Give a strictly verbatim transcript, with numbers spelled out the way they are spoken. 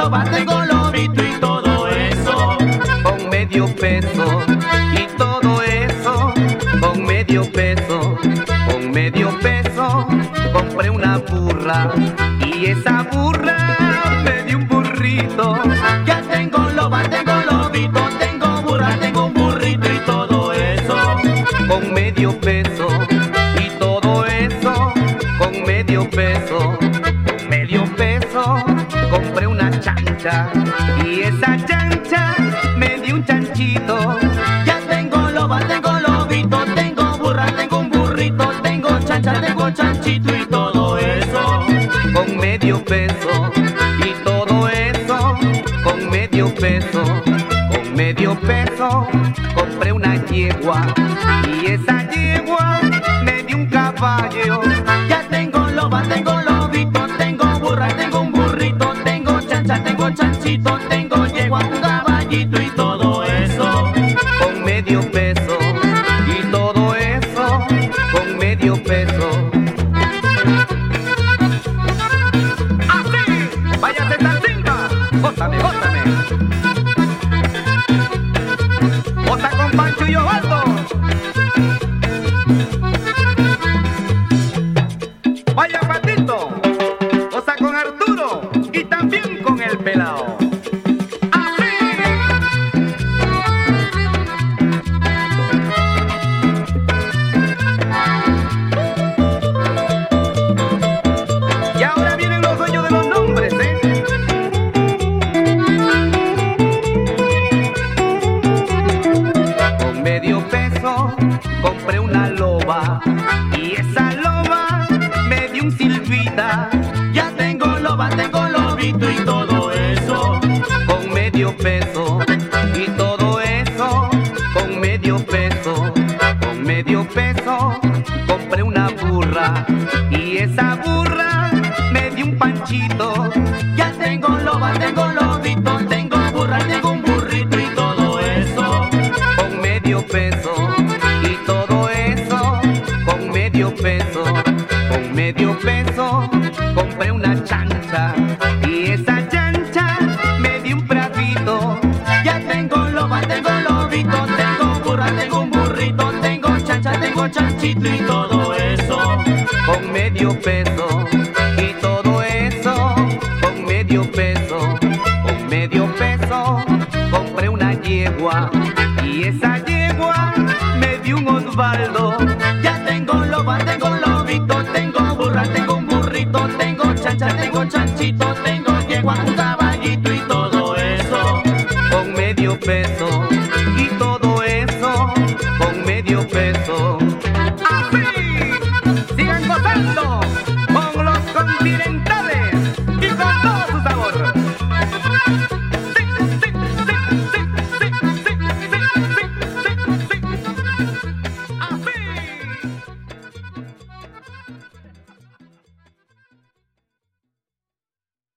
loba, tengo lobito y todo eso. Con medio peso y todo eso, con medio peso, con medio peso, compré una burra y esa burra me dio un burrito. Ya tengo loba, tengo lobito, tengo burra, tengo un burrito y todo eso. Con medio peso y todo eso, con medio peso, con medio peso, compré una chancha y esa chancha me dio un chanchito. Ya tengo loba, tengo lobito, tengo burra, tengo un burrito, tengo chancha, tengo chanchito y todo eso. Con medio peso y todo eso, con medio peso, con medio peso, compré una yegua y esa yegua me dio un caballo. Ya tengo loba, tengo lobito, tengo burra, tengo un burrito, tengo chancha, tengo chanchito, tengo yegua, un caballito y todo eso. Con medio peso y todo eso, con medio peso. ¡Así! ¡Váyase tan cinta! ¡Gózame, gózame! ¡Goza con Pancho y Osvaldo! ¡Vaya Patito! ¡Goza con Arturo! Y también con el pelao. Y ahora vienen los dueños de los nombres, ¿eh? Con medio peso compré una loba y esa loba me dio un silvita. Ya tengo loba, tengo lobito y todo eso. Con medio peso y todo eso, con medio peso, con medio peso, compré una burra y esa burra me dio un panchito. Ya tengo loba, tengo lobito, tengo burra, tengo un burrito y todo eso. Con medio peso y todo eso, con medio peso, con medio peso, compré una chancha y esa chancha me dio un pradito. Ya tengo loba, tengo lobito, tengo burra, tengo un burrito, tengo chancha, tengo chanchito y todo eso. Con medio peso